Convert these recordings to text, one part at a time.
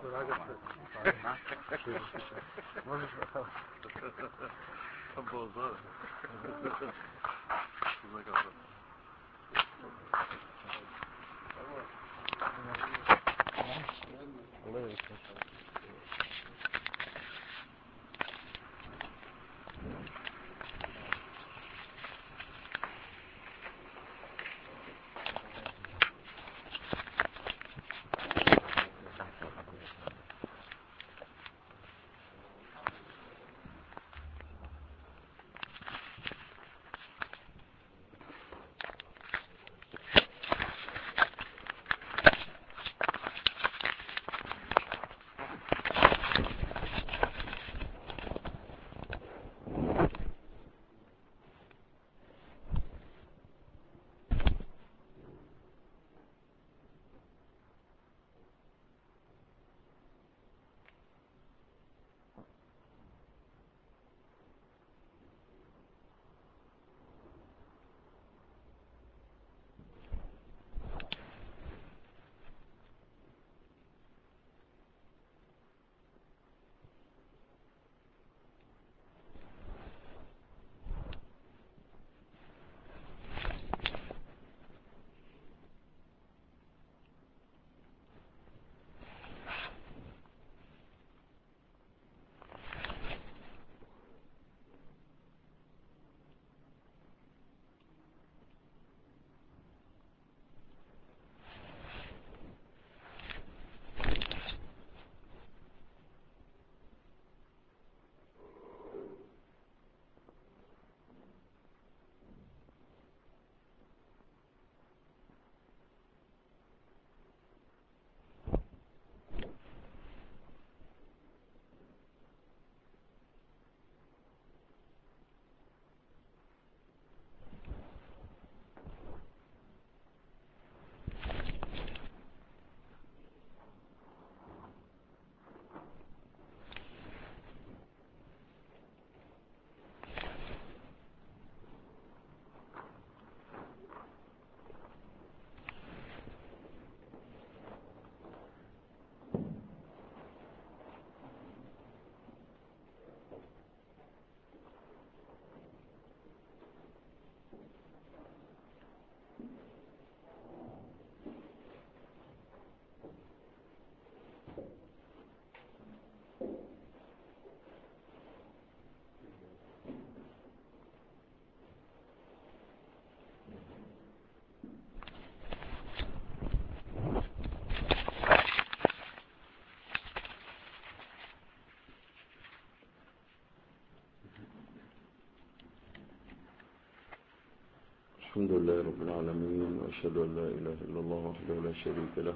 الحمد لله رب العالمين، وأشهد أن لا إله إلا الله وحده لا شريك له،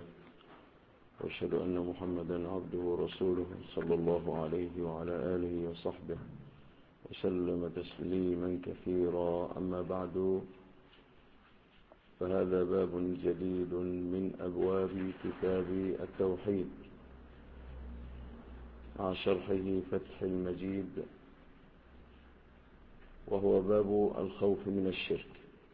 وأشهد أن محمدا عبده ورسوله صلى الله عليه وعلى آله وصحبه وسلم تسليما كثيرا. أما بعد، فهذا باب جديد من أبواب كتاب التوحيد مع شرحه فتح المجيد، وهو باب الخوف من الشرك،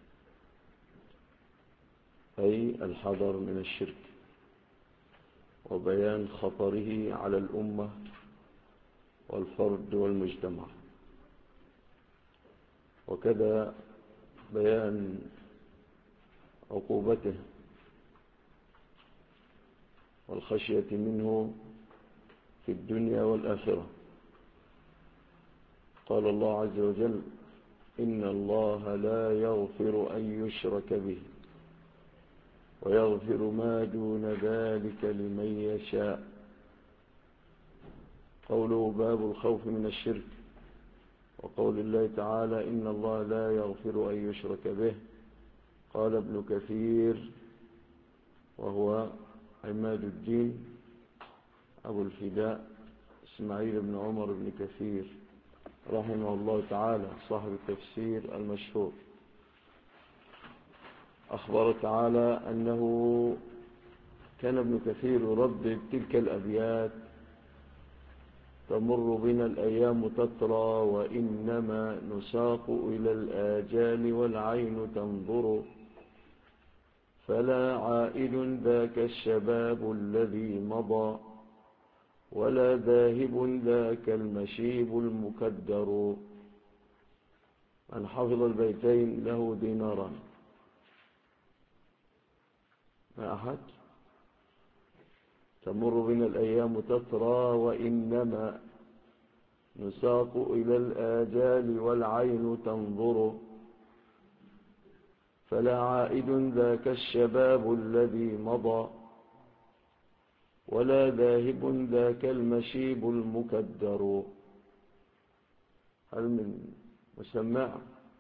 أي الحذر من الشرك وبيان خطره على الأمة والفرد والمجتمع، وكذا بيان عقوبته والخشية منه في الدنيا والآخرة. قال الله عز وجل: إن الله لا يغفر أن يشرك به ويغفر ما دون ذلك لمن يشاء. قوله باب الخوف من الشرك، وقول الله تعالى: إن الله لا يغفر أن يشرك به. قال ابن كثير، وهو عماد الدين أبو الفداء إسماعيل بن عمر بن كثير رحمه الله تعالى، صاحب التفسير المشهور، أخبر تعالى أنه كان ابن كثير يردد تلك الأبيات: تمر بنا الأيام تترى وإنما نساق إلى الآجال والعين تنظر، فلا عائد ذاك الشباب الذي مضى ولا ذاهب ذاك المشيب المكدر. من حفظ البيتين له ديناران. ما أحد؟ تمر بنا الأيام تترى وإنما نساق إلى الآجال والعين تنظر. فلا عائد ذاك الشباب الذي مضى ولا ذاهب ذاك المشيب المكدر. هل من مسمع؟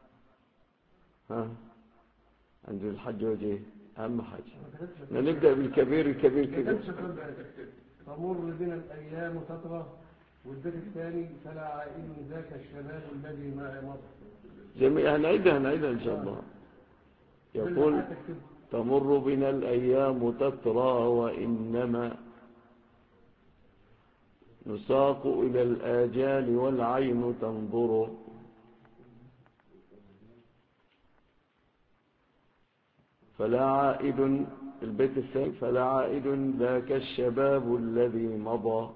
عند الحج وجه أهم حاجة. نبدأ بالكبير. الكبير كده. تمر بنا الأيام تترى، والبيت الثاني فلا عائد ذاك الشباب الذي ما مضى. جميعا هنعيدها إن شاء الله. يقول تمر بنا الأيام تترى وإنما نساق إلى الآجال والعين تنظر. فلا عائد البيت الثاني فلا عائد ذاك الشباب الذي مضى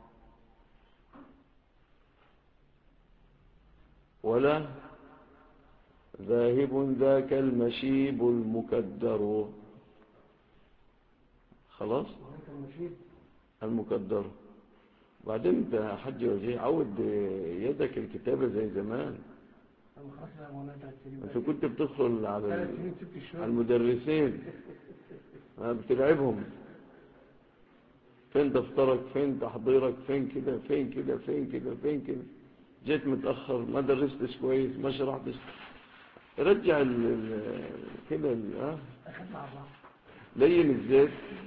ولا ذاهب ذاك المشيب المكدر. خلاص المكدر. بعدين انت يا حج وجيه عود يدك الكتابة زي زمان. انت كنت بتدخل على المدرسين بتلعبهم. فين دفترك، فين تحضيرك، فين كده فين كده فين كده فين كده. جيت متأخر، ما درستش كويس، ما شرحتش. رجع كده لين الزيت.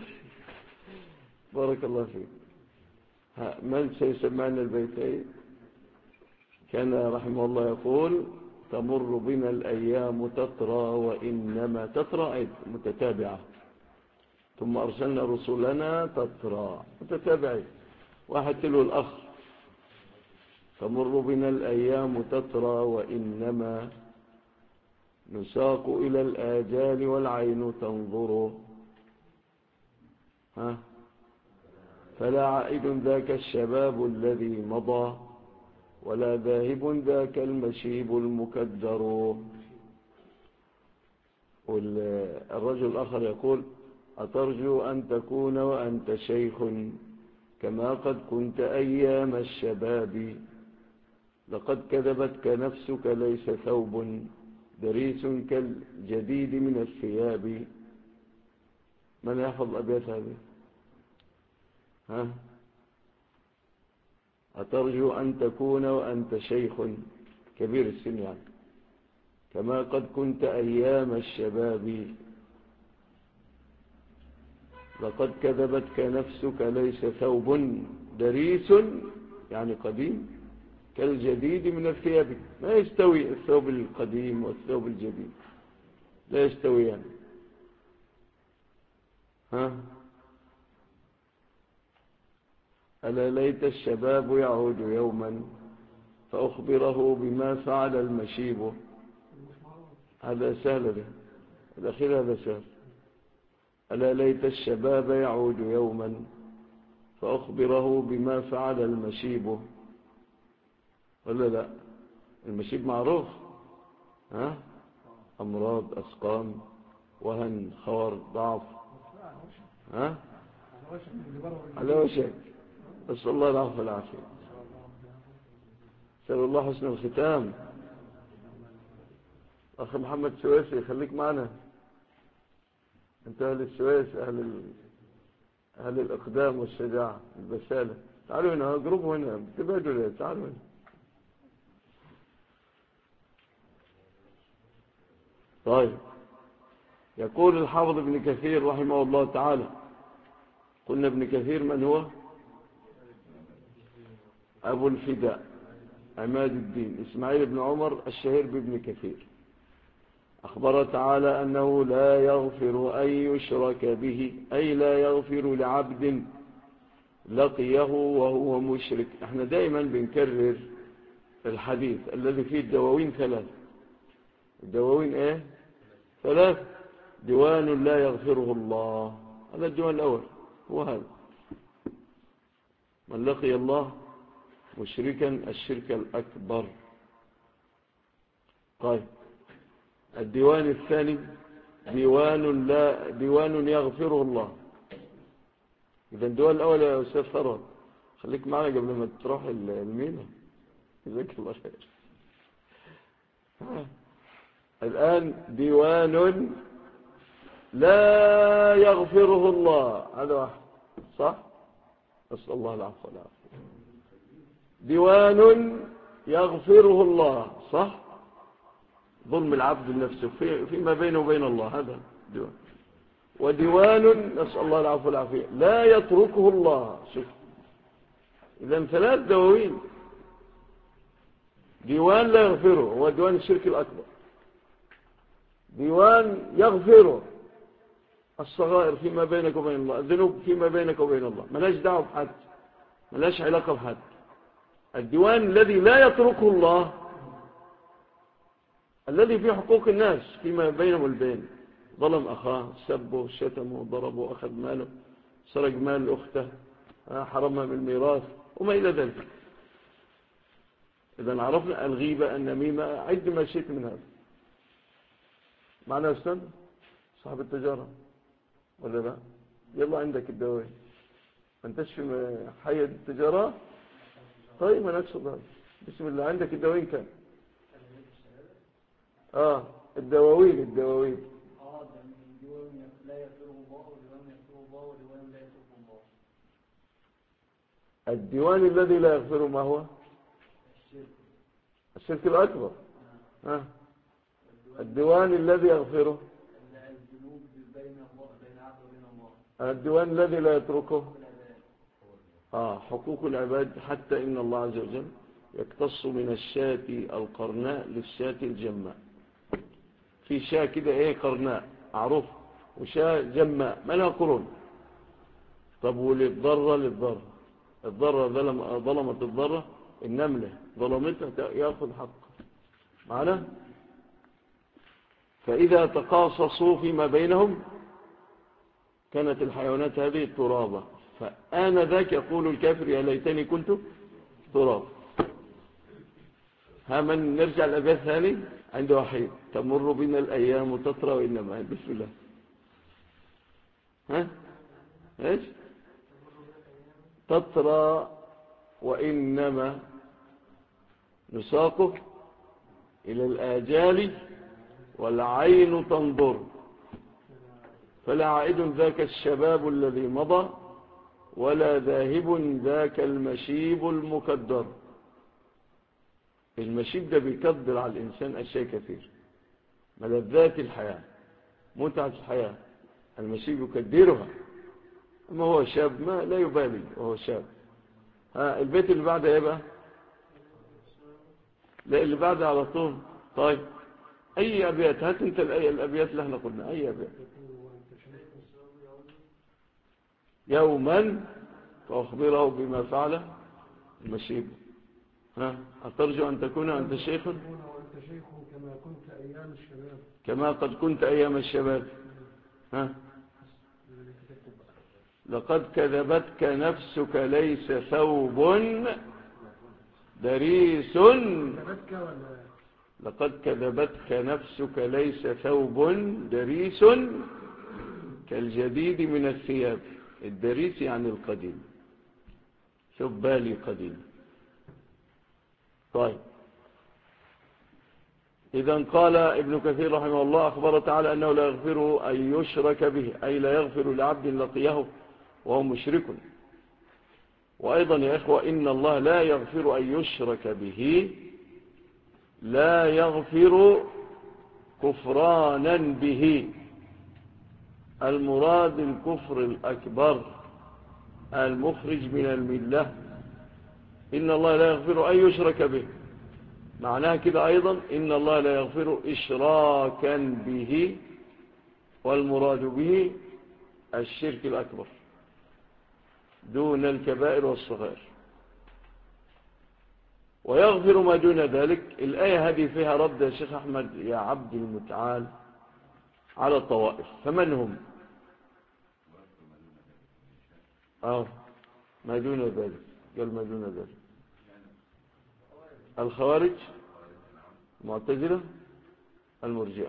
بارك الله فيك. من سيسمعنا البيتين؟ كان رحمه الله يقول تمر بنا الأيام تترى وإنما تترى متتابعة، ثم أرسلنا رسولنا تترى متتابعة، واحد تلو الأخر. تمر بنا الأيام تترى وإنما نساق إلى الآجال والعين تنظر. فلا عائد ذاك الشباب الذي مضى ولا ذاهب ذاك المشيب المكدر. والرجل الآخر يقول أترجو أن تكون وأنت شيخ كما قد كنت أيام الشباب. لقد كذبتك نفسك ليس ثوب دريس كالجديد من الثياب. من يحفظ الأبيات هذه؟ أترجو أن تكون وأنت شيخ كبير السن يعني كما قد كنت أيام الشباب. لقد كذبتك نفسك ليس ثوب دريس يعني قديم كالجديد من الثياب. ما يستوي الثوب القديم والثوب الجديد، لا يستويان. ألا ليت الشباب يعود يوما فأخبره بما فعل المشيب. هذا سهل به، الأخير هذا سهل. ألا ليت الشباب يعود يوما فأخبره بما فعل المشيب. ولا لا؟ المشيب معروف. أمراض، أسقام، وهن، خور، ضعف. على وشك. أسأل الله العفو والعافية. أسأل الله حسن الختام. أخي محمد سويسي خليك معنا. أنت أهل السويس، أهل الإقدام والشجاعة البسالة. تعالوا هنا، اقربوا هنا، بتبعدوا ليه؟ تعالوا هنا. طيب، يقول الحافظ ابن كثير رحمه الله تعالى. قلنا ابن كثير من هو؟ أبو الفداء عماد الدين إسماعيل بن عمر الشهير بابن كثير. أخبر تعالى أنه لا يغفر أن يشرك به، أي لا يغفر لعبد لقيه وهو مشرك. احنا دائما بنكرر الحديث الذي فيه الدواوين ثلاث. الدواوين ايه؟ ثلاث. ديوان لا يغفره الله، هذا الديوان الأول هو هذا. من لقي الله مشركا الشرك الأكبر. طيب الديوان الثاني ديوان يغفره الله. إذا الديوان الأول يا أستاذ ثروت خليك معنا قبل ما تروح المينا. جزاك الله خير. الآن ديوان لا يغفره الله، هذا واحد صح؟ نسأل الله العفو والعافية. ديوان يغفره الله صح؟ ظلم العبد لنفسه فيما بينه وبين الله، هذا ديوان. وديوان نسأل الله العفو والعافية لا يتركه الله. شوف إذن 3 دواوين. ديوان لا يغفره هو ديوان الشرك الأكبر. ديوان يغفره الصغائر فيما بينك وبين الله، الذنوب فيما بينك وبين الله، ملاش دعوة بحد، ملاش علاقة بحد. الديوان الذي لا يتركه الله الذي فيه حقوق الناس فيما بينهم والبين، ظلم أخاه، سبه، شتمه، ضربه، أخذ ماله، سرق مال أخته، حرمها من الميراث وما إلى ذلك. إذا عرفنا الغيبة، النميمة، عد ما شئت من هذا. معنا أستاذ صاحب التجارة ولا لا؟ يلا عندك الدواوين، ما انتش في حي التجارة. طيب ما نقصد هذا. بسم الله، عندك الدواوين كم؟ الدواوين الديوان لا يغفره الله وديوان يغفره الله وديوان لا يتركه الله. الديوان الذي لا يغفره ما هو؟ الشرك الأكبر. الديوان الذي يغفره الذنوب بين عبد وبين الله. الديوان الذي لا يتركه حقوق العباد، حتى إن الله عز وجل يقتص من الشاة القرناء للشاة الجماء. في شاة كده قرناء معروف، وشاة جماء ما لها قرون. طب للضرة الضرة ظلمت الضرة، النملة ظلمتها يأخذ حقه معنا. فإذا تقاصصوا فيما بينهم كانت الحيوانات هذه ترابا، فآنذاك يقول الكافر يا ليتني كنت تراب. من نرجع الأبيات ثاني عند وحيد. تمر بنا الأيام تطرى وإنما بسم الله. ايش تطرى وإنما نساقه إلى الآجال والعين تنظر، فلا عائد ذاك الشباب الذي مضى ولا ذاهب ذاك المشيب المكدر. المشيب ده بيكدر على الإنسان أشياء كثير، ملذات الحياة، متعة الحياة، المشيب يكدرها. أما هو شاب ما لا يبالي وهو شاب. البيت اللي بعده يبقى لا اللي بعده على طول. طيب أي أبيات؟ هات أنت الأبيات اللي احنا قلنا. أي أبيات؟ يوما فأخبره بما فعل المشيب. أترجو أن تكون أنت شيخ كما كنت أيام الشباب، كما قد كنت أيام الشباب. لقد كذبتك نفسك ليس ثوب دريس. لقد كذبتك نفسك ليس ثوب دريس كالجديد من الثياب. الدريس يعني القديم، ثوب بالي قديم. طيب إذن قال ابن كثير رحمه الله أخبر تعالى أنه لا يغفر أن يشرك به، أي لا يغفر لعبد لقيه وهو مشرك. وأيضا يا إخوة إن الله لا يغفر أن يشرك به، لا يغفر كفرانا به. المراد الكفر الأكبر المخرج من الملة. إن الله لا يغفر أن يشرك به، معناها كده أيضا إن الله لا يغفر إشراكا به، والمراد به الشرك الأكبر دون الكبائر والصغائر. ويغفر ما دون ذلك. الآية هذه فيها رد يا شيخ أحمد يا عبد المتعال على الطوائف. فمن هم؟ ما دون ذلك قال ما دون ذلك. الخوارج، المعتزلة، المرجئة.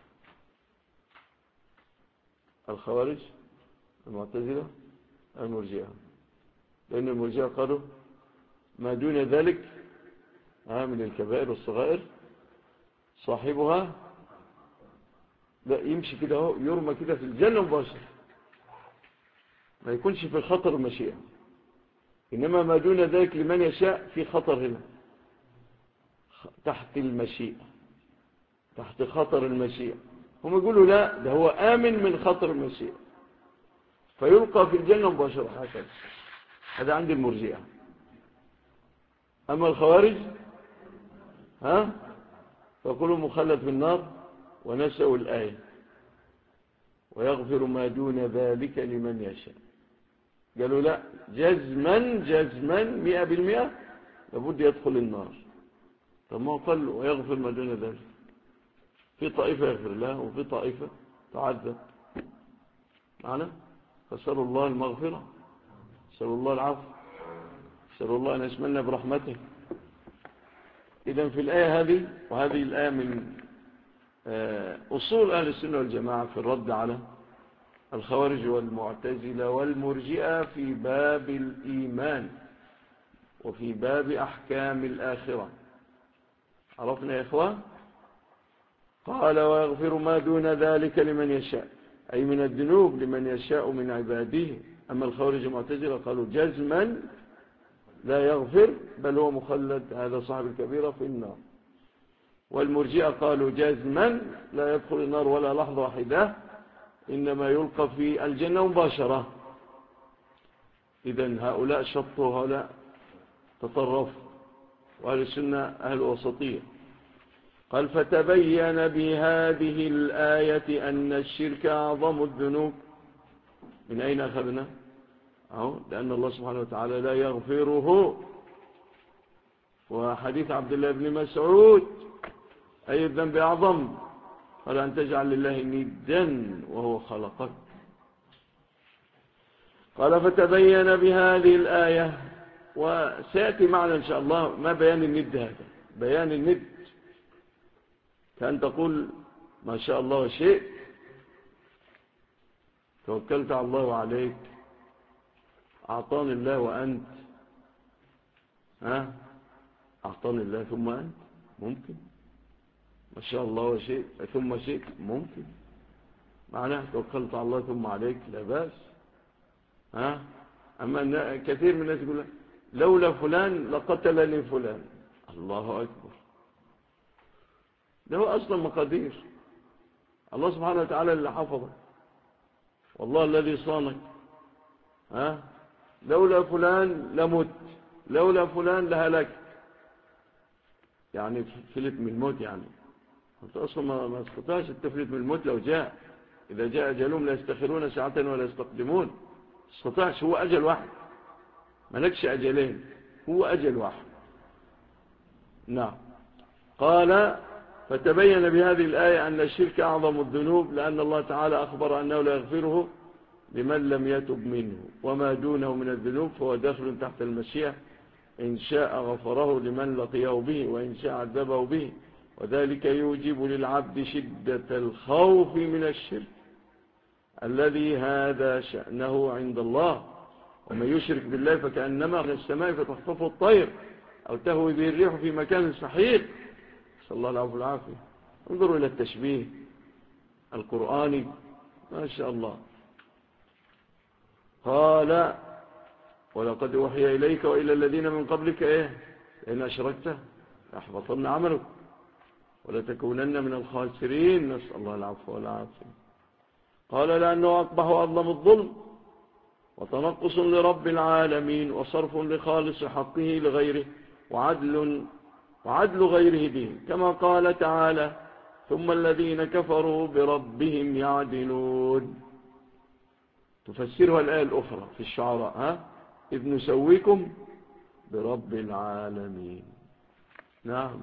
الخوارج، المعتزلة، المرجئة. لأن المرجئة قالوا ما دون ذلك من الكبائر والصغائر صاحبها لا يمشي كده يرمى كده في الجنة مباشرة، ما يكونش في خطر المشيئة. إنما ما دون ذلك لمن يشاء في خطر هنا، تحت المشيئة، تحت خطر المشيئة. هم يقولوا لا، ده هو آمن من خطر المشيئة فيلقى في الجنة مباشرة هكذا. هذا عند المرجئة. أما الخوارج فيقولوا مخلد في النار ونسأوا الآية ويغفر ما دون ذلك لمن يشاء. قالوا لا، جزما 100% لابد يدخل النار. طب ما قال ويغفر ما دون ذلك، في طائفة يغفر الله وفي طائفة تعذب معنا. فسألوا الله المغفرة، سألوا الله العفو، سألوا الله أن يشملنا برحمته. إذن في الآية هذه، وهذه الآية من أصول أهل السنة والجماعة في الرد على الخوارج والمعتزلة والمرجئة في باب الإيمان وفي باب أحكام الآخرة. عرفنا يا إخوان؟ قال ويغفر ما دون ذلك لمن يشاء، أي من الذنوب لمن يشاء من عباده. أما الخوارج والمعتزلة قالوا جزما لا يغفر، بل هو مخلد، هذا صاحب الكبيرة، في النار. والمرجئة قالوا جزما لا يدخل النار ولا لحظة واحدة، إنما يلقى في الجنة مباشرة. إذن هؤلاء شطوا وهؤلاء تطرفوا، وأهل السنة أهل وسطية. قال فتبين بهذه الآية أن الشرك أعظم الذنوب. من أين أخذنا؟ لأن الله سبحانه وتعالى لا يغفره. وحديث عبد الله بن مسعود أي الذنب أعظم؟ قال أن تجعل لله ندا وهو خلقك. قال فتبين بهذه الآية، وسيأتي معنا إن شاء الله ما بيان الند هذا. بيان الند كأن تقول ما شاء الله شيء، توكلت على الله وعليك، أعطاني الله وأنت أعطاني الله ثم أنت، ممكن. ما شاء الله وشيء ثم شيء، ممكن. معناه توكلت على الله ثم عليك، لا بأس. أما كثير من الناس يقول لولا فلان لقتلني فلان. الله أكبر، ده هو أصلا مقادير الله سبحانه وتعالى اللي حفظك، والله الذي صانك. لولا فلان لمت، لولا فلان لهلك. يعني فلت من الموت، يعني أنت أصلا ما استطاعش التفلت من الموت. لو جاء، إذا جاء أجلهم لا يستخرون ساعة ولا يستقدمون. استطاعش، هو أجل واحد، ملكش أجلين، هو أجل واحد. نعم. قال فتبين بهذه الآية أن الشرك أعظم الذنوب، لأن الله تعالى أخبر أنه لا يغفره لمن لم يتب منه، وما دونه من الذنوب فهو داخل تحت المشيئة، إن شاء غفره لمن لقيه به وإن شاء عذبه به. وذلك يوجب للعبد شدة الخوف من الشرك الذي هذا شأنه عند الله. ومن يشرك بالله فكأنما من السماء فتخطفه الطير أو تهوي به الريح في مكان سحيق. صلى الله العفو والعافية. انظروا إلى التشبيه القرآني، ما شاء الله. قال ولقد وحي إليك وإلى الذين من قبلك إن أشركت ليحبطن عملك ولتكونن من الخاسرين. نسأل الله العفو والعافية. قال لأنه أقبح وأظلم الظلم وتنقص لرب العالمين وصرف لخالص حقه لغيره وعدل غيره به، كما قال تعالى ثم الذين كفروا بربهم يعدلون. تفسرها الآية الأخرى في الشعراء إذ نسويكم برب العالمين. نعم.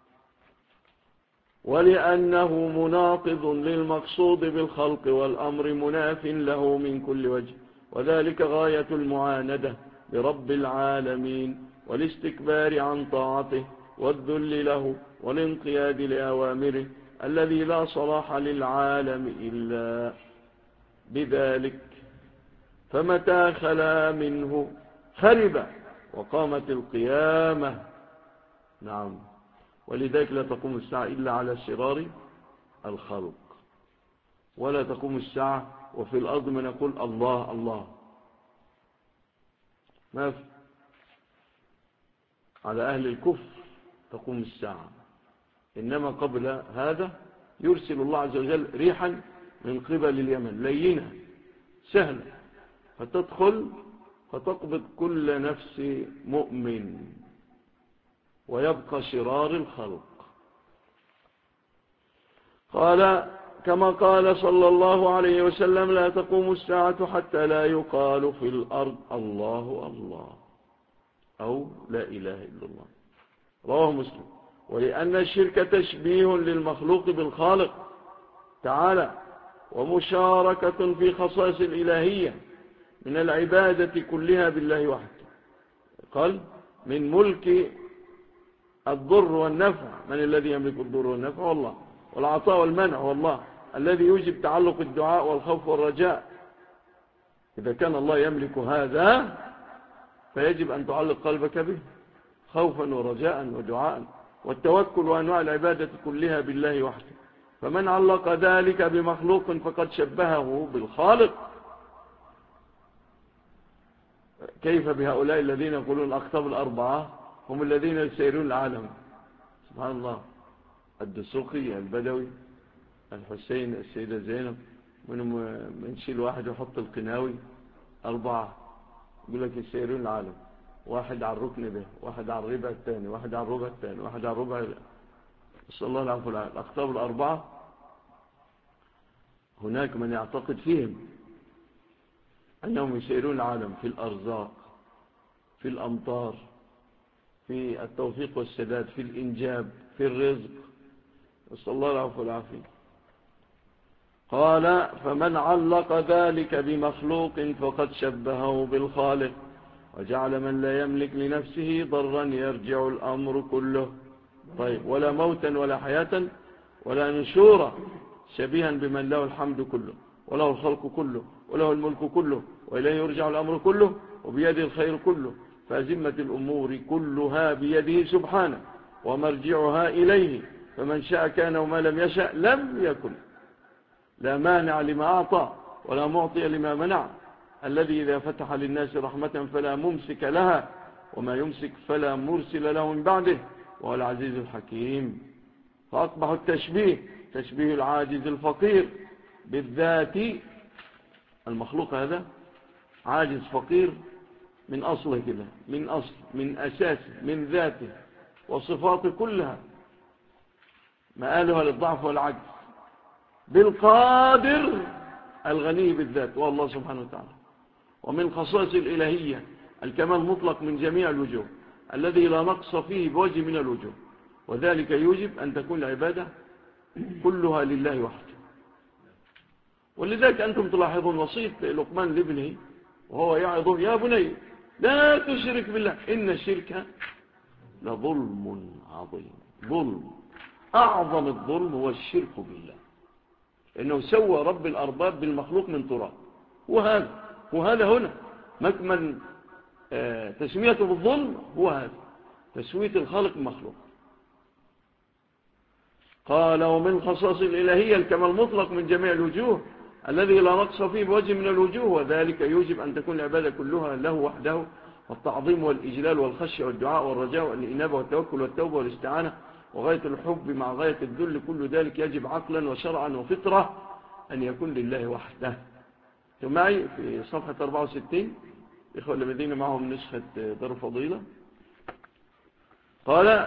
ولأنه مناقض للمقصود بالخلق والأمر مناف له من كل وجه، وذلك غاية المعاندة برب العالمين والاستكبار عن طاعته والذل له والانقياد لأوامره الذي لا صلاح للعالم إلا بذلك، فمتى خلا منه خرب وقامت القيامة. نعم، ولذلك لا تقوم الساعة إلا على شرار الخلق، ولا تقوم الساعة وفي الأرض من يقول الله الله، ما في. على أهل الكفر تقوم الساعة، إنما قبل هذا يرسل الله عز وجل ريحا من قبل اليمن لينة سهلة، فتدخل فتقبض كل نفس مؤمن ويبقى شرار الخلق. قال كما قال صلى الله عليه وسلم: لا تقوم الساعة حتى لا يقال في الأرض الله الله أو لا إله إلا الله. رواه مسلم. ولأن الشرك تشبيه للمخلوق بالخالق تعالى ومشاركة في خصائص الإلهية من العبادة كلها بالله وحده. قال: من ملك الضر والنفع، من الذي يملك الضر والنفع؟ والله. والعطاء والمنع والله، الذي يوجب تعلق الدعاء والخوف والرجاء. إذا كان الله يملك هذا فيجب أن تعلق قلبك به خوفا ورجاء ودعاء، والتوكل وأنواع العبادة كلها بالله وحده. فمن علق ذلك بمخلوق فقد شبهه بالخالق. كيف بهؤلاء الذين يقولون الأقطاب الأربعة هم الذين يسيرون العالم؟ سبحان الله. الدسوقي، البدوي، الحسين، السيدة زينب، من شيل واحد وحط القناوي، أربعة يقول لك يسيرون العالم، واحد على الركن ده، واحد على الربع الثاني، واحد على الربع الثاني، واحد على الربع. صلى الله عليه وسلم. الأقطاب الأربعة هناك من يعتقد فيهم أنهم يسيرون العالم في الأرزاق، في الأمطار، في التوفيق والسداد، في الإنجاب، في الرزق. صلى الله عليه وسلم. قال: فمن علق ذلك بمخلوق فقد شبهه بالخالق، وجعل من لا يملك لنفسه ضرا يرجع الأمر كله، طيب، ولا موتا ولا حياة ولا نشورا، شبيها بمن له الحمد كله وله الخلق كله وله الملك كله وإليه يرجع الأمر كله وبيده الخير كله، فأزمة الأمور كلها بيده سبحانه ومرجعها إليه، فمن شاء كان وما لم يشأ لم يكن. لا مانع لما أعطى ولا معطي لما منع، الذي إذا فتح للناس رحمة فلا ممسك لها وما يمسك فلا مرسل له من بعده، وهو العزيز الحكيم. فأصبح التشبيه تشبيه العاجز الفقير بالذات. المخلوق هذا عاجز فقير من أصله كده، من أصل، من أساسه، من ذاته، وصفاته كلها مآلها للضعف والعجز، بالقادر الغني بالذات والله سبحانه وتعالى. ومن خصائص الإلهية الكمال مطلق من جميع الوجوه الذي لا نقص فيه بوجه من الوجوه، وذلك يوجب أن تكون العبادة كلها لله وحده. ولذلك أنتم تلاحظون وصية لقمان لابنه وهو يعظه: يا بني لا تشرك بالله إن الشرك لظلم عظيم. ظلم، أعظم الظلم هو الشرك بالله، إنه سوى رب الأرباب بالمخلوق من تراب. وهذا هنا مكمن تسميته بالظلم، هو هذا تسوية الخالق المخلوق. قال: ومن خصائص الإلهية الكمال المطلق من جميع الوجوه الذي لا نقص فيه بوجه من الوجوه، وذلك يوجب أن تكون العبادة كلها له وحده، والتعظيم والإجلال والخشية والدعاء والرجاء والإنابة والتوكل والتوبة والاستعانة وغاية الحب مع غاية الذل، كل ذلك يجب عقلا وشرعا وفطرة أن يكون لله وحده. معي في صفحة 64 إخوة الذين معهم نسخة دار الفضيلة. قال: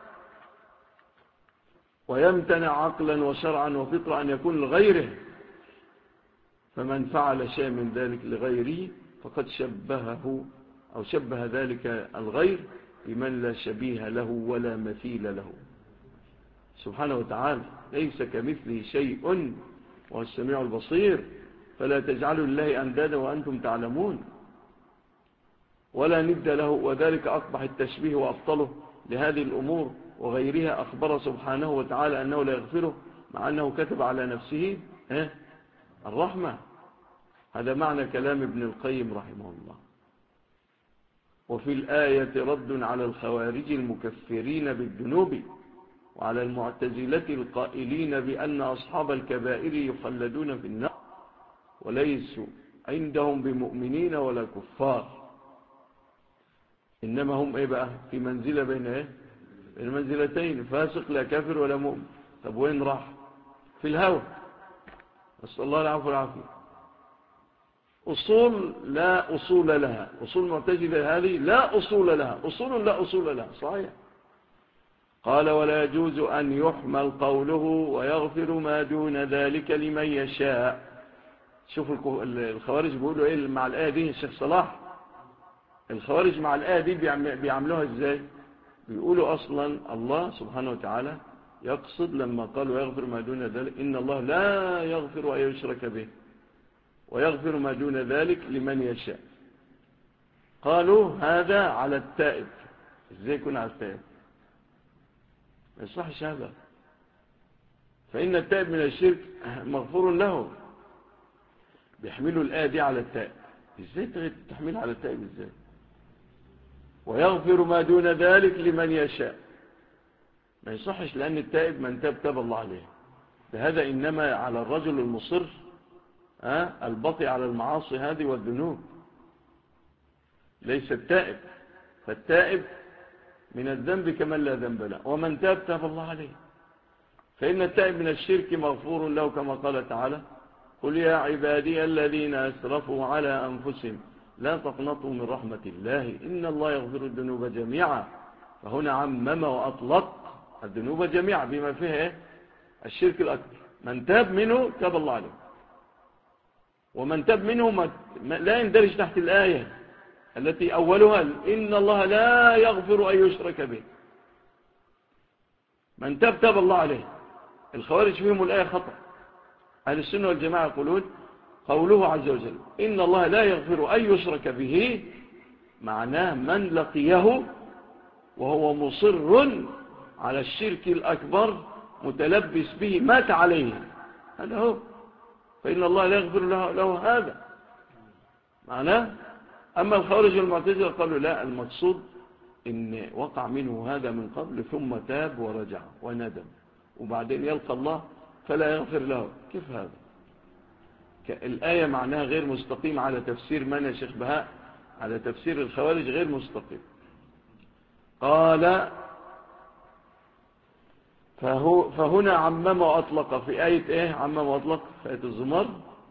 ويمتنع عقلا وشرعا وفطرة أن يكون لغيره، فمن فعل شيء من ذلك لغيره فقد شبهه أو شبه ذلك الغير بمن لا شبيه له ولا مثيل له سبحانه وتعالى، ليس كمثله شيء وهو السميع البصير، فلا تجعلوا لله أندادا وأنتم تعلمون. ولا ند له، وذلك أقبح التشبيه وأبطله لهذه الأمور وغيرها. أخبر سبحانه وتعالى أنه لا يغفره مع أنه كتب على نفسه الرحمة. هذا معنى كلام ابن القيم رحمه الله. وفي الآية رد على الخوارج المكفرين بالذنوب وعلى المعتزلة القائلين بأن أصحاب الكبائر يخلدون في النار وليسوا عندهم بمؤمنين ولا كفار، إنما هم بقى في منزلة بين المنزلتين، فاسق لا كافر ولا مؤمن. طب وين راح؟ في الهوى، نسأل الله العفو والعافية. أصول لا أصول لها، أصول معتزلة هذه لا أصول لها، أصول لا أصول لها، صحيح. قال ولا يجوز أن يحمل قوله ويغفر ما دون ذلك لمن يشاء. شوفوا الخوارج بيقولوا إيه مع الآية دي الشيخ صلاح؟ الخوارج مع الآية دي بيعملوها إزاي؟ بيقولوا أصلا الله سبحانه وتعالى يقصد لما قالوا يغفر ما دون ذلك، إن الله لا يغفر أن يشرك به ويغفر ما دون ذلك لمن يشاء. قالوا هذا على التائب. إزاي يكون على التائب؟ ما يصحش هذا، فإن التائب من الشرك مغفور له. بيحملوا الآية دي على التائب. إزاي تحمل على التائب؟ إزاي؟ ويغفر ما دون ذلك لمن يشاء، ما يصحش، لأن التائب من تاب الله عليه. فهذا إنما على الرجل المصر البطيء على المعاصي هذه والذنوب، ليس التائب. فالتائب من الذنب كمن لا ذنب له، ومن تاب الله عليه. فإن التائب من الشرك مغفور له كما قال تعالى قل يا عبادي الذين أسرفوا على أنفسهم لا تقنطوا من رحمة الله إن الله يغفر الذنوب جميعا. فهنا عمم وأطلق الذنوب جميعا بما فيها الشرك الأكبر. من تاب منه تاب الله عليه، ومن تاب منه لا يندرج تحت الآية التي أولها إن الله لا يغفر أن يشرك به. من تاب الله عليه. الخوارج فيهم الآية خطأ. أهل السنة والجماعة يقولون قوله عز وجل إن الله لا يغفر أن يشرك به معناه من لقيه وهو مصر على الشرك الأكبر متلبس به مات عليه، هذا هو. فإن الله لا يغفر له هذا معناه. أما الخوارج المعتزلة قالوا لا، المقصود إن وقع منه هذا من قبل ثم تاب ورجع وندم وبعدين يلقى الله فلا يغفر له. كيف هذا؟ الآية معناها غير مستقيم على تفسير من يا شيخ بهاء؟ على تفسير الخوارج غير مستقيم. قال فهنا عمم وأطلق في آية عمم وأطلق في آية الزمر،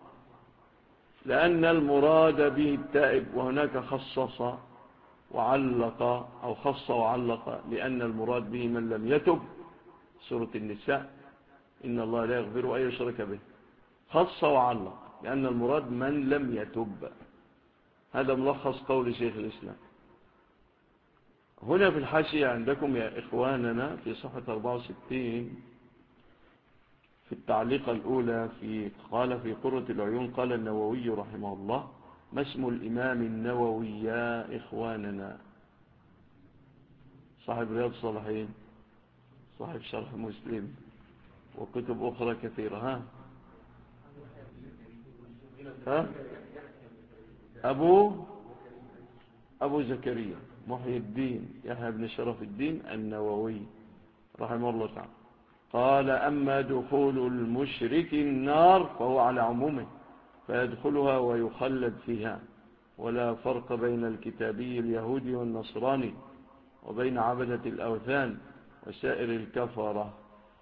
لأن المراد به التائب، وهناك خصص وعلق أو خص وعلق، لأن المراد به من لم يتب. سورة النساء إن الله لا يغفر أن يشرك به. خص وعلق لأن المراد من لم يتب. هذا ملخص قول شيخ الإسلام. هنا في الحاشية عندكم يا إخواننا في صفحة 64 في التعليقة الأولى قال في قرة العيون قال النووي رحمه الله ما اسم الإمام النووي يا إخواننا؟ صاحب رياض الصالحين، صاحب شرح مسلم وكتب أخرى كثيرة. أبو زكريا محي الدين يحيى بن شرف الدين النووي رحمه الله تعالى. قال أما دخول المشرك النار فهو على عمومه، فيدخلها ويخلد فيها، ولا فرق بين الكتابي اليهودي والنصراني وبين عبدة الأوثان وسائر الكفرة،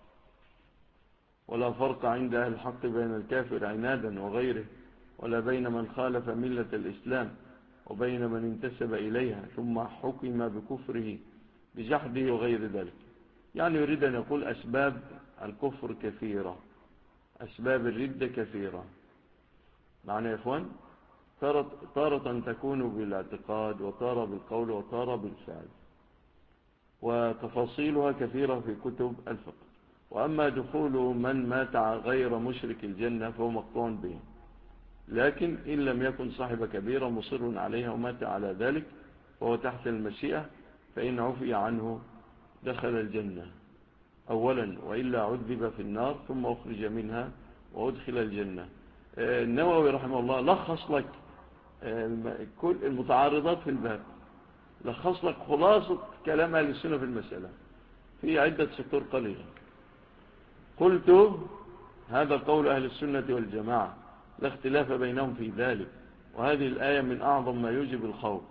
ولا فرق عند أهل الحق بين الكافر عنادا وغيره، ولا بين من خالف ملة الإسلام وبين من انتسب إليها ثم حكم بكفره بجحده وغير ذلك. يعني يريد أن يقول أسباب الكفر كثيرة، أسباب الردة كثيرة. معنى يا إخوان تارة تكون بالاعتقاد وتارة بالقول وتارة بالفعل، وتفاصيلها كثيرة في كتب الفقه. وأما دخول من مات غير مشرك الجنة فهو مقطوع به، لكن إن لم يكن صاحب كبيرة مصر عليها ومات على ذلك وهو تحت المشيئة، فإن عفي عنه دخل الجنة أولا، وإلا عذب في النار ثم أخرج منها وأدخل الجنة. النووي رحمه الله لخص لك كل المتعارضات في الباب، لخص لك خلاصة كلام أهل السنة في المسألة في عدة سطور قليلة. قلت هذا قول أهل السنة والجماعة لا اختلاف بينهم في ذلك، وهذه الآية من أعظم ما يوجب الخوف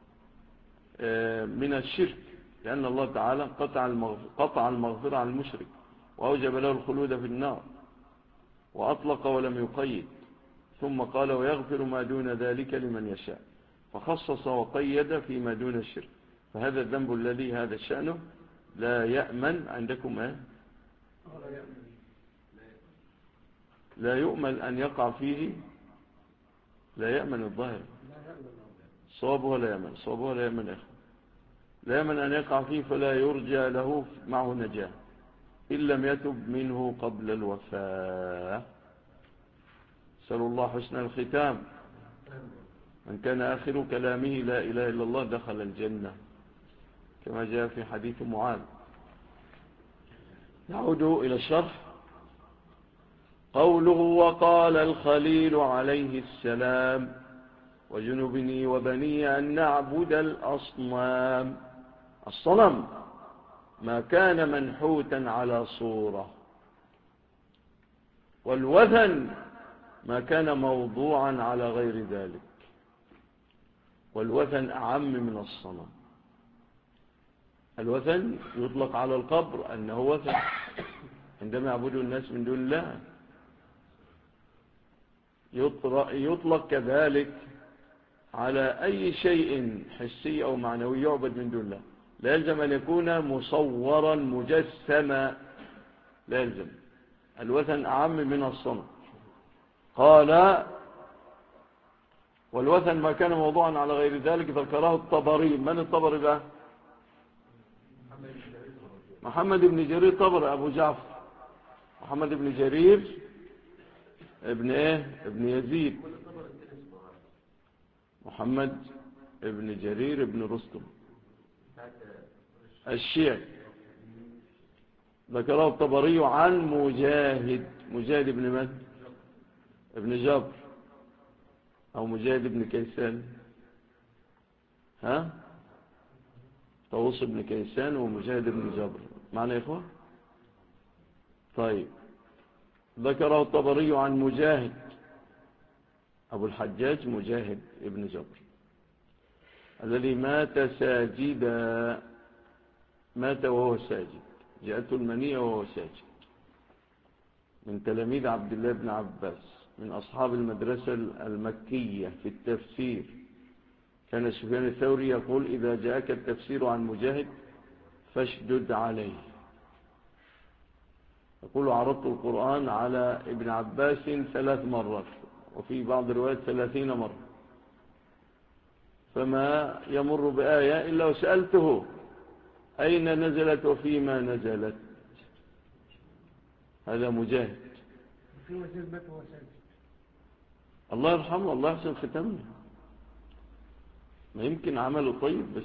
من الشرك، لأن الله تعالى قطع المغفرة عن المشرك وأوجب له الخلود في النار وأطلق ولم يقيد، ثم قال ويغفر ما دون ذلك لمن يشاء، فخصص وقيد فيما دون الشرك. فهذا الذنب الذي هذا شأنه لا يأمن عندكم لا يؤمن أن يقع فيه، لا يأمن الظاهر صوابه لا يأمن، صوابه لا يأمن أخي، لا يأمن أن يقع فيه، فلا يرجى له معه نجاة إن لم يتب منه قبل الوفاة. سأل الله حسن الختام. من كان آخر كلامه لا إله إلا الله دخل الجنة، كما جاء في حديث معاذ. نعود إلى الشرح. قوله وقال الخليل عليه السلام وجنبني وبني أن نعبد الأصنام. الصنم ما كان منحوتا على صورة، والوثن ما كان موضوعا على غير ذلك، والوثن أعم من الصنم. الوثن يطلق على القبر أنه وثن عندما يعبدوا الناس من دون الله، يطلق كذلك على أي شيء حسي أو معنوي يعبد من دون الله، لا يلزم أن يكون مصورا مجسما، لا يلزم. الوثن أعم من الصنم. قال والوثن ما كان موضوعا على غير ذلك ذكره الطبري. من الطبري بقى؟ محمد بن جرير طبري أبو جعفر، محمد بن جرير ابن ابن يزيد، محمد ابن جرير ابن رستم الشيعي. ذكره الطبري عن مجاهد ابن من؟ ابن جبر أو مجاهد ابن كيسان، طاووس ابن كيسان ومجاهد ابن جبر معنى يا إخوة. طيب، ذكره الطبري عن مجاهد أبو الحجاج مجاهد ابن جبر الذي مات ساجدا، مات وهو ساجد، جاءته المنية وهو ساجد، من تلاميذ عبد الله بن عباس، من أصحاب المدرسة المكية في التفسير. كان سفيان الثوري يقول إذا جاءك التفسير عن مجاهد فاشدد عليه. يقول عرضت القرآن على ابن عباس 3 مرات، وفي بعض الروايات 30 مرة، فما يمر بآية إلا وسألته أين نزلت وفيما نزلت. هذا مجاهد. الله يرحمه، الله يحسن ختمه. ما يمكن عمله طيب بس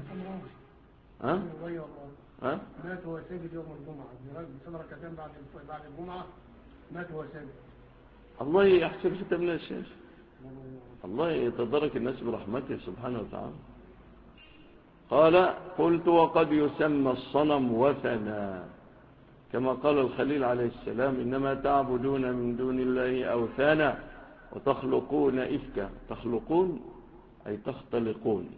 مات وهو ساجد يوم الجمعة، صلى ركعتين بعد الجمعة، مات وهو ساجد. الله يحسن ختمنا يا شيخ، الله يتدرك الناس برحمته سبحانه وتعالى. قال قلت وقد يسمى الصنم وثنا، كما قال الخليل عليه السلام إنما تعبدون من دون الله أوثانا وتخلقون إفكا. تخلقون أي تختلقون.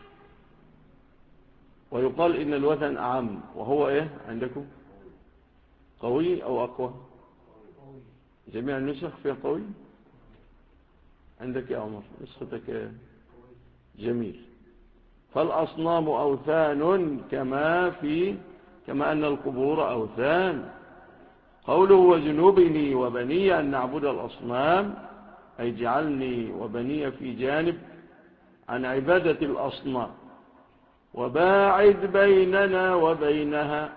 ويقال إن الوثن أعم، وهو عندكم قوي أو أقوى؟ جميع النسخ فيها قوي. عندك يا عمر نسختك جميل. فالأصنام أوثان كما أن القبور أوثان. قوله وجنوبني وبني أن نعبد الأصنام أي جعلني وبني في جانب عن عبادة الأصنام وباعد بيننا وبينها.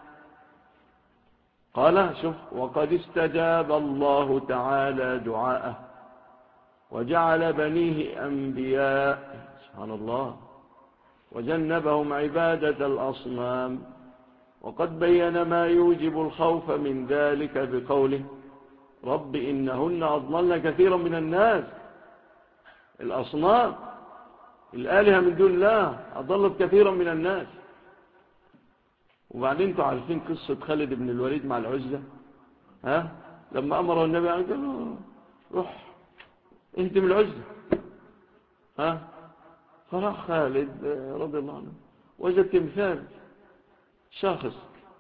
قال شوف وقد استجاب الله تعالى دعاءه وجعل بنيه أنبياء. سبحان الله. وجنبهم عبادة الأصنام. وقد بين ما يوجب الخوف من ذلك بقوله رب إنهن أضللن كثيرا من الناس. الأصنام الآلهة من دون الله أضلت كثيرا من الناس. وبعدين انتوا عارفين قصة خالد بن الوليد مع العزة، لما أمره النبي قال له روح اهدم العزة، فراح خالد رضي الله عنه وجد تمثال شاخص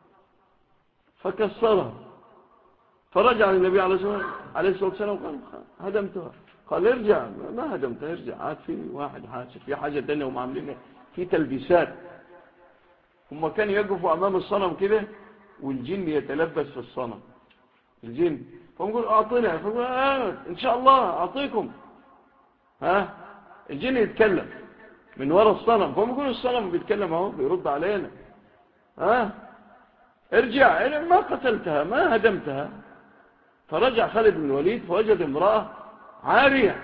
فكسرها، فرجع للنبي عليه الصلاة والسلام وقال هدمتها. قال ارجع، ما هدمتها، ارجع، عاد في واحد حاسب في حاجة تانية هم عاملين في تلبيسات. هم كانوا يقفوا أمام الصنم كده والجن يتلبس في الصنم، الجن، فهم يقول أعطينا، فهم إن شاء الله أعطيكم. الجن يتكلم من وراء الصنم، فهم يقولوا الصنم بيتكلم اهو بيرد علينا. ارجع، ما قتلتها، ما هدمتها. فرجع خالد بن الوليد فوجد امرأة عارية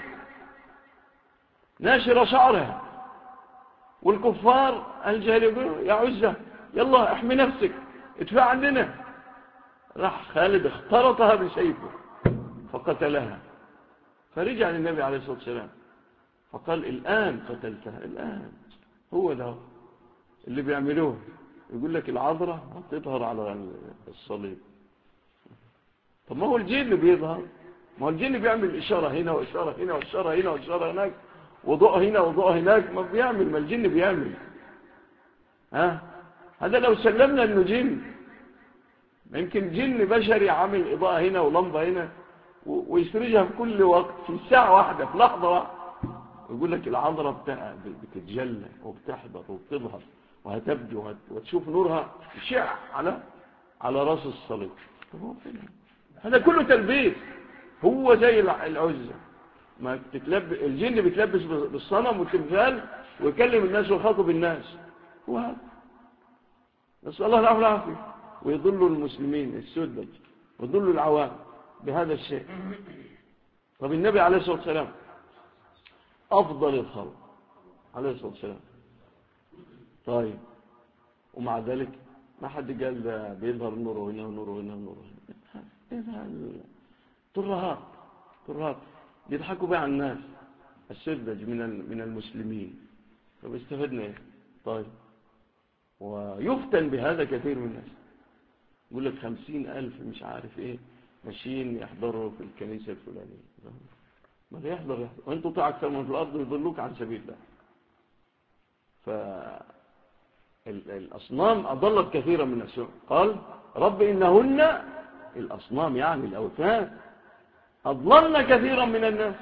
ناشرة شعرها، والكفار الجاهل يقولوا يا عزة يلا احمي نفسك ادفع عننا. راح خالد اخترطها بسيفه فقتلها. فرجع للنبي عليه الصلاة والسلام فقال الآن قتلتها، الآن. هو ده اللي بيعملوه، يقول لك العذراء تظهر على الصليب. طب ما هو الجن بيظهر، ما هو الجن بيعمل إشارة هنا وإشارة هنا وإشارة هنا وإشارة هناك وضوء هنا وضوء هناك، ما بيعمل، ما الجن بيعمل. هذا لو سلمنا انه جن، يمكن جن بشري عامل إضاءة هنا ولمبة هنا ويسرجها في كل وقت في ساعة واحدة في لحظة واحدة، ويقول لك العذراء بتتجلى وبتحضر وبتظهر وهتبدو وتشوف نورها يشع على راس الصليب. هذا كله تلبيس. هو زي العزة، ما الجن بتلبس بالصنم والتمثال ويكلم الناس ويخاطب الناس. هو هذا، نسأل الله العافية والعافية. ويضل المسلمين السذج ويضل العوام بهذا الشيء. طب النبي عليه الصلاة والسلام أفضل الخلق عليه الصلاة والسلام، طيب، ومع ذلك ما حد قال ده بيظهر نوره هنا ونوره هنا ونوره هنا. ترهات بيضحكوا بقى على الناس السذج من المسلمين. طب استفدنا ايه؟ طيب، ويفتن بهذا كثير من الناس، يقول لك 50,000 مش عارف ايه ماشيين يحضروا في الكنيسة الفلانية. ما يحضر وانتوا طلع اكثر من في الارض يضلوك عن سبيل الله. فالأصنام أضلت كثيرا من الناس. قال رب إنهن، الأصنام يعني الأوثان، أضللن كثيرا من الناس.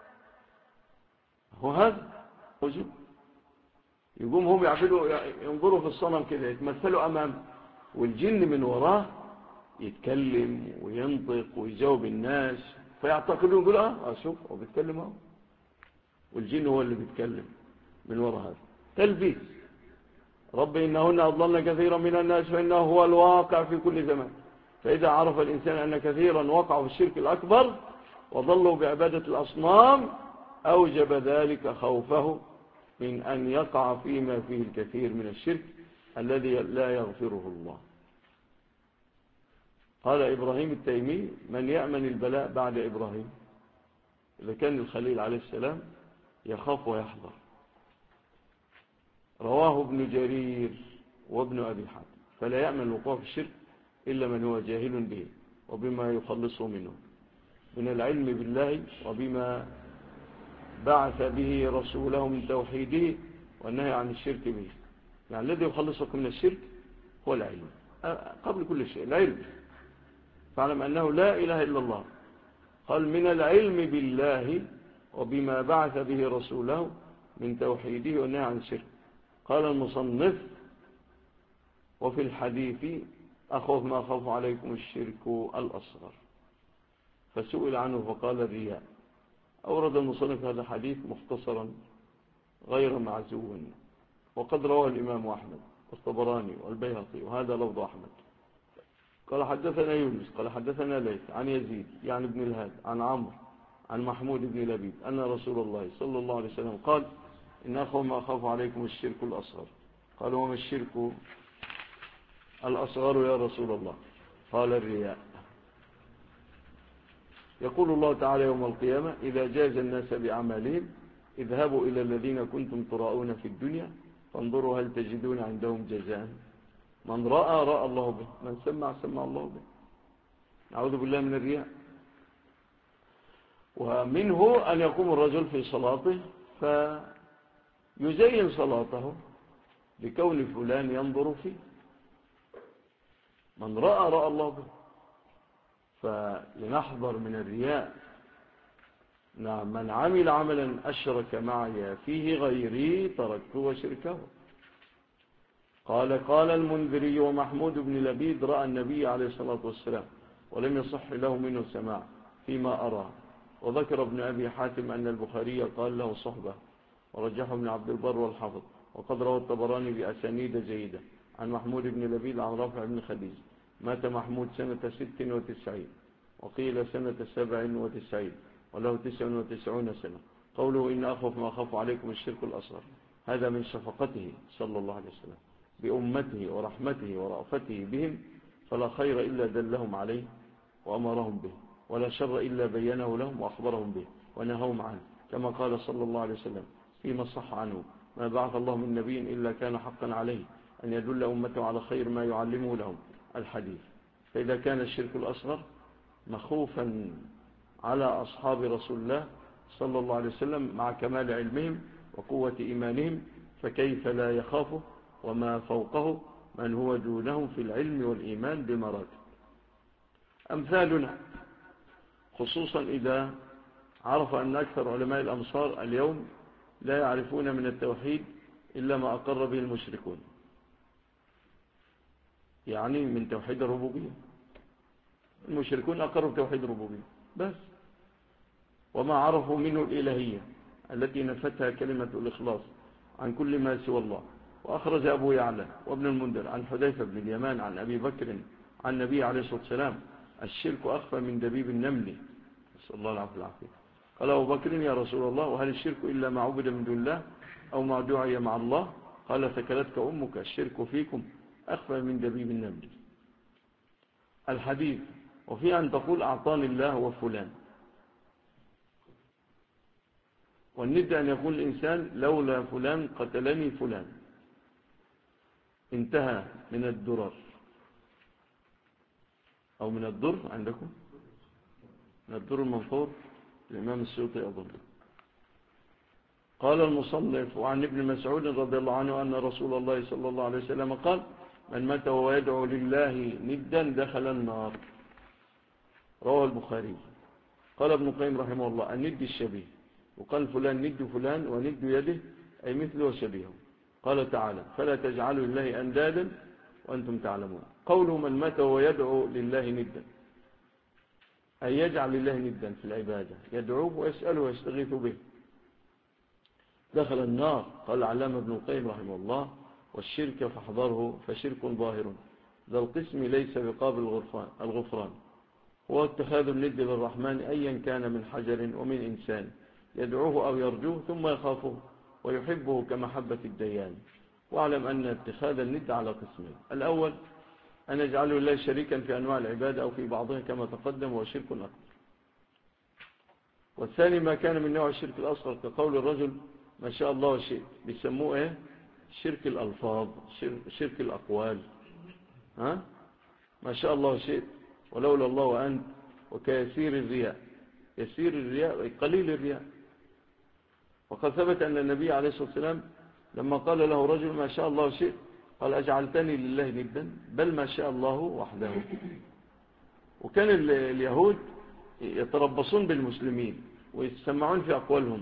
هو هذا وجود، يقوم هم ينظروا في الصنم كده يتمثلوا أمام، والجن من وراه يتكلم وينطق ويجاوب الناس، فيعتقدون يقولوا شوف هو بيتكلم اهو، والجن هو اللي بيتكلم من وراء هذا تلبيس. رب إنهن أضللن كثيرا من الناس فإنه هو الواقع في كل زمان. فإذا عرف الإنسان أن كثيرا وقعوا في الشرك الأكبر وضلوا بعبادة الأصنام أوجب ذلك خوفه من أن يقع فيما فيه الكثير من الشرك الذي لا يغفره الله. قال إبراهيم التيمي من يأمن البلاء بعد إبراهيم؟ إذا كان الخليل عليه السلام يخاف ويحذر. رواه ابن جرير وابن أبي حاتم. فلا يأمن الوقوع في الشرك إلا من هو جاهل به وبما يخلصه منه من العلم بالله وبما بعث به رسوله من توحيده والنهي عن الشرك به. يعني الذي يخلصك من الشرك هو العلم قبل كل شيء، العلم. فاعلم أنه لا إله إلا الله. قال من العلم بالله وبما بعث به رسوله من توحيده والنهي عن الشرك. قال المصنف وفي الحديث أخوف ما أخاف عليكم الشرك الأصغر، فسئل عنه فقال الرياء. أورد المصنف هذا الحديث مختصرا غير معزو، وقد رواه الإمام أحمد والطبراني والبيهقي وهذا لفظ أحمد. قال حدثنا يونس قال حدثنا ليث عن يزيد يعني ابن الهاد عن عمرو عن محمود بن لبيد أن رسول الله صلى الله عليه وسلم قال إن أخاف ما أخاف عليكم الشرك الأصغر. قالوا وما الشرك الأصغر يا رسول الله؟ قال الرياء. يقول الله تعالى يوم القيامة إذا جاز الناس بأعمالهم اذهبوا إلى الذين كنتم تراءون في الدنيا فانظروا هل تجدون عندهم جزاء. من رأى الله به، من سمع الله به. نعوذ بالله من الرياء. ومنه أن يقوم الرجل في صلاته فيزين صلاته لكون فلان ينظر فيه. من رأى الله به. فلنحذر من الرياء. نعم، من عمل عملا أشرك معي فيه غيري تركته وشركه. قال المنذري ومحمود بن لبيد رأى النبي عليه الصلاة والسلام ولم يصح له منه سماع فيما أرى. وذكر ابن أبي حاتم أن البخاري قال له صحبة، ورجحه ابن عبد البر والحافظ. وقد روى الطبراني بأسانيد جيدة عن محمود بن لبيد عن رافع بن خديج. مات محمود سنة 96 وقيل سنة 97 وله 99 سنة. قوله إن أخف ما أخاف عليكم الشرك الأصغر، هذا من شفقته صلى الله عليه وسلم بأمته ورحمته ورأفته بهم، فلا خير إلا دلهم عليه وأمرهم به، ولا شر إلا بينه لهم وأخبرهم به ونهاهم عنه، كما قال صلى الله عليه وسلم فيما صح عنه ما بعث الله من نبي إلا كان حقا عليه أن يدل أمته على خير ما يعلمه لهم الحديث. فإذا كان الشرك الأصغر مخوفا على أصحاب رسول الله صلى الله عليه وسلم مع كمال علمهم وقوة إيمانهم، فكيف لا يخافه وما فوقه من هو دونهم في العلم والإيمان بمراتب. أمثالنا خصوصا إذا عرف أن أكثر علماء الأمصار اليوم لا يعرفون من التوحيد إلا ما أقر به المشركون، يعني من توحيد الربوبية. المشركون أقروا بتوحيد الربوبية بس، وما عرفوا منه الإلهية التي نفتها كلمة الإخلاص عن كل ما سوى الله. وأخرج أبو يعلى وابن المنذر عن حذيفة بن اليمان عن أبي بكر عن النبي عليه الصلاة والسلام الشرك أخفى من دبيب النمل، نسأل الله العافية. قال أبو بكر يا رسول الله وهل الشرك إلا ما عبد من دون الله أو ما دعي مع الله؟ قال ثكلتك أمك، الشرك فيكم أخفى من دبيب النمل. الحديث وفي أن تقول أعطاني الله وفلان، والند أن يقول الإنسان لولا فلان قتلني فلان. انتهى من الدرر أو من الدر عندكم، من الدر المنثور الإمام السيوطي أظن. قال المصنف وعن ابن مسعود رضي الله عنه أن رسول الله صلى الله عليه وسلم قال من مات وهو يدعو لله ندا دخل النار، رواه البخاري. قال ابن القيم رحمه الله الند الشبيه، وقال فلان ند فلان وند يده أي مثله وشبيهه. قال تعالى فلا تجعلوا لله أندادا وأنتم تعلمون. قوله من مات وهو يدعو لله ندا أي يجعل لله ندا في العبادة، يدعوه ويسأله ويستغيث به، دخل النار. قال العلامة ابن القيم رحمه الله والشرك فاحذره فشرك ظاهر ذا القسم ليس بقابل الغفران، هو اتخاذ الند للرحمن أيا كان من حجر ومن إنسان يدعوه أو يرجوه ثم يخافه ويحبه كمحبة الديان. واعلم أن اتخاذ الند على قسمين، الأول أن يجعله الله شريكا في أنواع العبادة أو في بعضها كما تقدم هو شرك أكبر، والثاني ما كان من نوع الشرك الأصغر كقول الرجل ما شاء الله وشئت، بيسموه ايه؟ شرك الألفاظ، شرك الأقوال. ما شاء الله وشئت ولولا الله وأنت، وكيسير الرياء، يسير الرياء قليل الرياء. وقد ثبت أن النبي عليه الصلاة والسلام لما قال له رجل ما شاء الله وشئت قال أجعلتني لله ندا بل ما شاء الله وحده. وكان اليهود يتربصون بالمسلمين ويتسمعون في أقوالهم،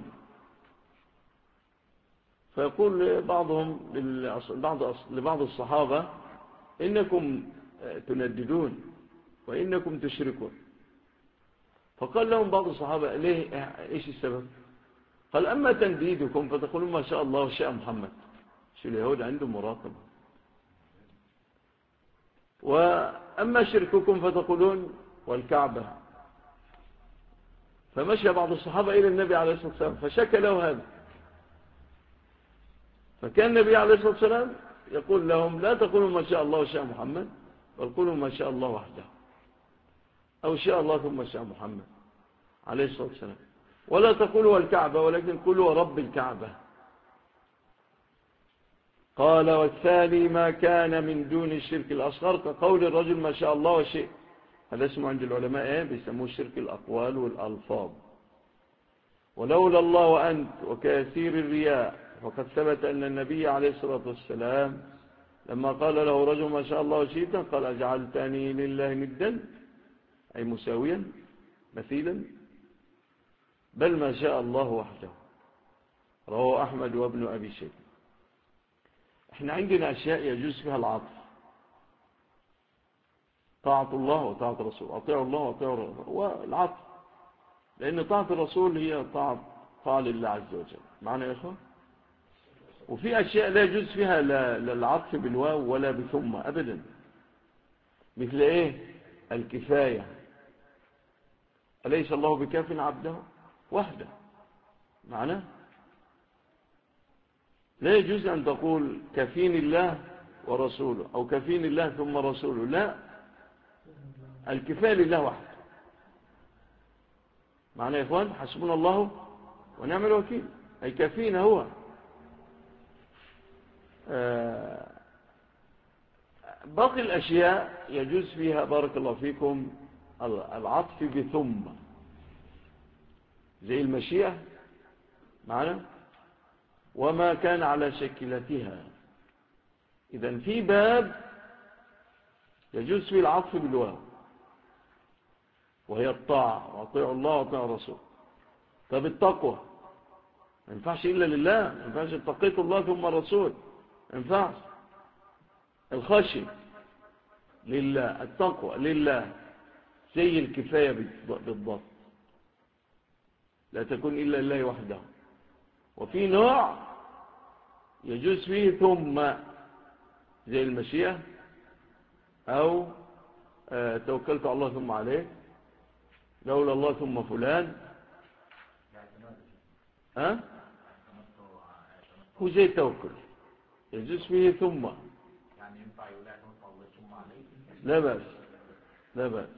فيقول بعضهم لبعض الصحابة إنكم تنددون وإنكم تشركون. فقال لهم بعض الصحابة ليه إيش السبب؟ قال أما تنديدكم فتقولون ما شاء الله وشاء محمد، شو اليهود عندهم مراقبة، وأما شرككم فتقولون والكعبة. فمشى بعض الصحابة إلى النبي عليه الصلاة والسلام فشكى له هذا، فكان النبي عليه الصلاة والسلام يقول لهم لا تقولوا ما شاء الله وشاء محمد، بل قولوا ما شاء الله وحده، أو شاء الله ثم شاء محمد عليه الصلاة والسلام. ولا تقولوا الكعبة، ولكن قولوا رب الكعبة. قال والثاني ما كان من دون الشرك الأصغر، كقول الرجل ما شاء الله وشيء. هذا اسمه عند العلماء بيسموه الشرك الأقوال والألفاظ. ولولا الله وأنت وكثير الرياء. وقد ثبت أن النبي عليه الصلاة والسلام لما قال له رجل ما شاء الله وشيئا قال أجعلتني لله ندا، أي مساويا مثيلا، بل ما شاء الله وحده. رواه أحمد وابن أبي شيبة. احنا عندنا أشياء يجوز فيها العطف، طاعة الله وطاعة الرسول، أطيعوا الله وأطيعوا الرسول، والعطف، لأن طاعة الرسول هي طاعة لله عز وجل. معنا يا إخوة؟ وفي أشياء لا يجوز فيها لا العطف بالواو ولا بثم أبدا، مثل إيه؟ الكفاية. أليس الله بكاف عبده وحده؟ معنا؟ لا يجوز أن تقول كفين الله ورسوله، أو كفين الله ثم رسوله، لا، الكفاية لله وحده. معنا يا إخوان؟ حسبنا الله ونعم الوكيل، أي كفين هو. باقي الأشياء يجوز فيها بارك الله فيكم العطف بثم، زي المشيئة معنا، وما كان على شكلتها. إذن في باب يجوز فيه العطف بالواو، وهي الطاعة، وأطيعوا الله وأطيعوا الرسول. طب التقوى ما ينفعش إلا لله، ما ينفعش اتقيت الله ثم الرسول، ما ينفعش. الخشي لله، التقوى لله، زي الكفاية بالضبط، لا تكون إلا لله وحده. وفي نوع يجوز فيه ثم، زي المشيئة، أو توكلت على الله ثم عليه، لولا الله ثم فلان، هو زي التوكل يجوز فيه ثم، يعني ينفع يقول لا ثم عليه؟ لا بأس، لا بأس.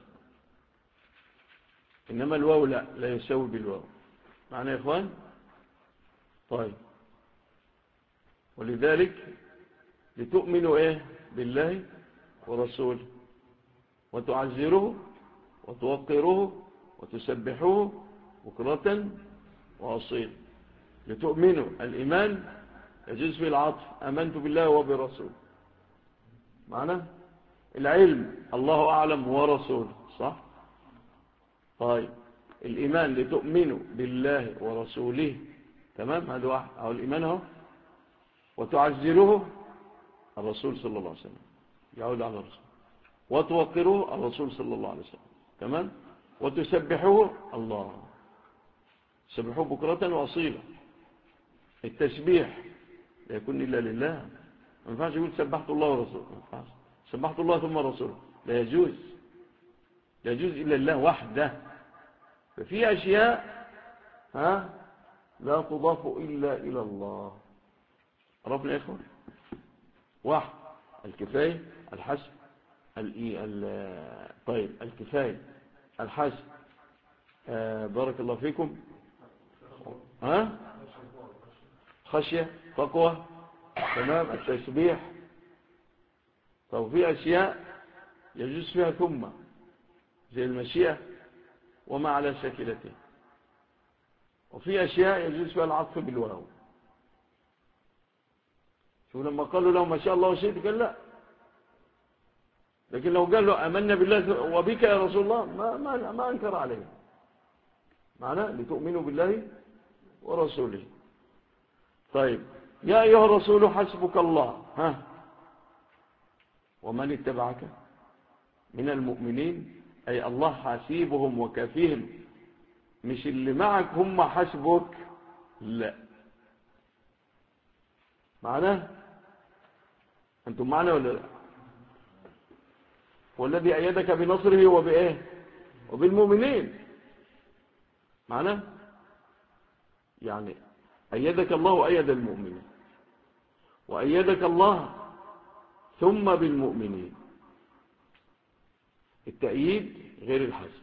إنما الواو لا يساوي بالواو. معنى يا إخوان؟ طيب، ولذلك لتؤمنوا إيه بالله ورسوله، وتعزروه وتوقروه وتسبحوه بكرة وأصيل. لتؤمنوا، الإيمان يجوز في العطف، آمنت بالله وبرسوله. معنى العلم الله أعلم ورسوله، صح؟ طيب، الإيمان لتؤمنوا بالله ورسوله، تمام، هذا واحد، أو الإيمان هو. وتعزروه، الرسول صلى الله عليه وسلم، يعود على الرسول. وتوقروه، الرسول صلى الله عليه وسلم، تمام. وتسبحوه، الله، سبحوه بكرة وأصيلا. التسبيح لا يكون إلا لله، ما ينفعش يقول سبحت الله ورسوله، ما ينفعش سبحت الله ثم رسوله، لا يجوز، لا يجوز إلا الله وحده. ففي أشياء لا تضاف إلا إلى الله. عرفنا يا إخوان؟ واحد، الكفاية، الحسب، طيب، الكفاية، الحسب، بارك الله فيكم، خشية، تقوى، تمام، التسبيح. طب في أشياء يجوز فيها ثم، زي المشيئة وما على شكلته. وفي أشياء يجوز فيها العطف بالواو. شو لما قالوا له ما شاء الله وشئت قال لا، لكن لو قال له آمنا بالله وبك يا رسول الله ما أنكر عليه. معناه لتؤمنوا بالله ورسوله. طيب، يا أيها الرسول حسبك الله ومن اتبعك من المؤمنين، أي الله حاسبهم وكافيهم، مش اللي معك هم حسبك، لا. معناه أنتم معنا ولا لا؟ والذي أيدك بنصره وبإيه وبالمؤمنين. معناه يعني أيدك الله وأيد المؤمنين. وأيدك الله ثم بالمؤمنين. التأييد غير الحسب.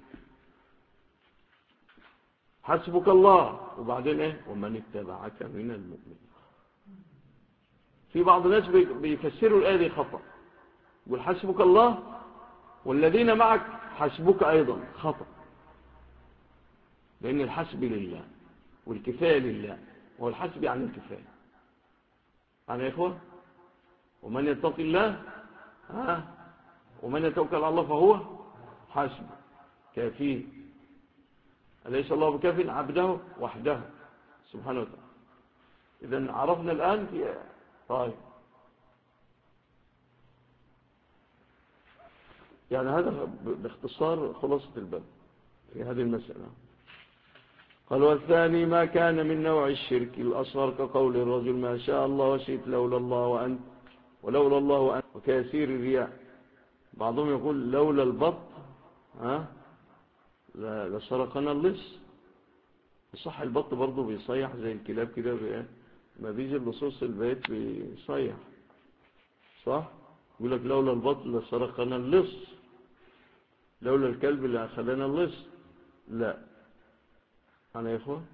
حسبك الله وبعدين ايه؟ ومن اتبعك من المؤمنين. في بعض الناس بيفسروا الآية دي خطأ، يقول حسبك الله والذين معك حسبك أيضا، خطأ. لأن الحسب لله والكفاية لله، والحسب يعني الكفاية. يعني يا إخوة، ومن يتقي الله ومن يتوكل على الله فهو حسبه كافيه. أليس الله بكاف عبده وحده سبحانه وتعالى. إذن عرفنا الآن في طيب، يعني هذا باختصار خلاصة الباب في هذه المسألة. قال والثاني ما كان من نوع الشرك الأصغر كقول الرجل ما شاء الله وشئت لولا الله وأنت ولولا الله وأنت، وكيسير الرياء. بعضهم يقول لولا البط لسرقنا اللص. صح، البط برضه بيصيح زي الكلاب كده، ما بيجي اللصوص البيت بيصيح، صح؟ يقول لك لولا البط لسرقنا اللص، لولا الكلب اللي خلانا اللص. لا، أنا يا إخوة.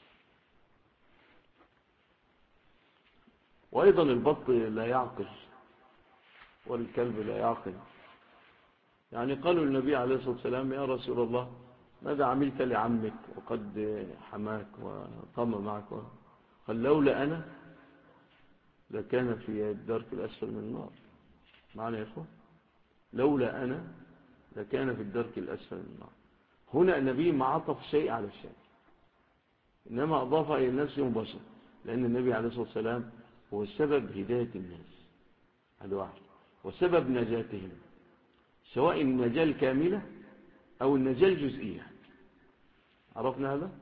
وأيضا البط لا يعقل والكلب لا يعقل. يعني قالوا النبي عليه الصلاة والسلام يا رسول الله ماذا عملت لعمك وقد حماك وقام معك؟ قال لولا أنا لكان في الدرك الأسفل من النار. معنى يا إخوة، لولا أنا لكان في الدرك الأسفل من النار. هنا النبي ما عطف شيء على الشيء، إنما أضاف إلى النفس مباشرة، لأن النبي عليه الصلاة والسلام هو سبب هداية الناس، هذا واحد، وسبب نجاتهم، سواء النجاة الكاملة أو النجاة الجزئية. عرفنا هذا؟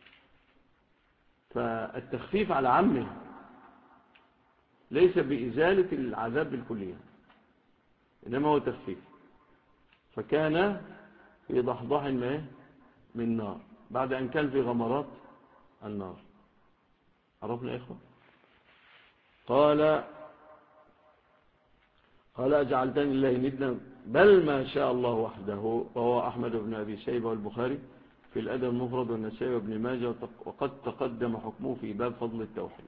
فالتخفيف على عمه ليس بإزالة العذاب بالكلية، إنما هو تخفيف. فكان في ضحضاح من نار بعد أن كان في غمرات النار. عرفنا يا إخوة؟ قال أجعلتني الله ندا بل ما شاء الله وحده. وهو أحمد بن أبي شيبة والبخاري في الأدب المفرد والنسائي وابن ماجه، وقد تقدم حكمه في باب فضل التوحيد.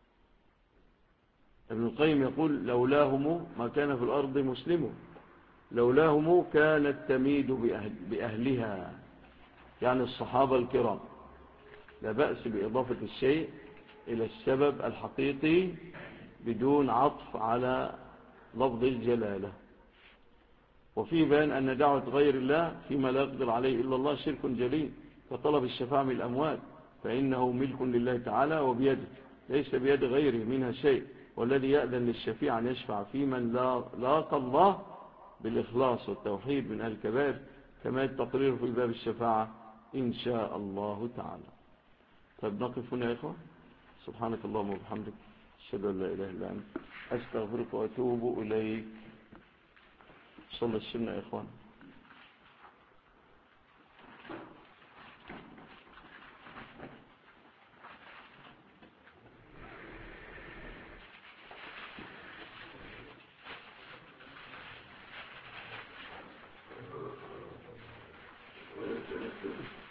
ابن القيم يقول لولاهم ما كان في الأرض مسلم، لولاهم كانت تميد بأهلها، يعني الصحابة الكرام. لا بأس بإضافة الشيء إلى السبب الحقيقي بدون عطف على لفظ الجلالة. وفي بيان أن دعوة غير الله فيما لا يقدر عليه إلا الله شرك جليل، كطلب الشفاعة من الأموات، فإنه ملك لله تعالى وبيده، ليس بيد غيره منها شيء. والذي يأذن للشفيع أن يشفع في من لاقى الله بالإخلاص والتوحيد من أهل الكبائر، كما التقرير في باب الشفاعة إن شاء الله تعالى. طيب نقف هنا يا إخوة. سبحانك اللهم وبحمدك، أشهد أن لا إله إلا أنت، أستغفرك وأتوب إليك. صلى السنة يا إخوان. Thank you.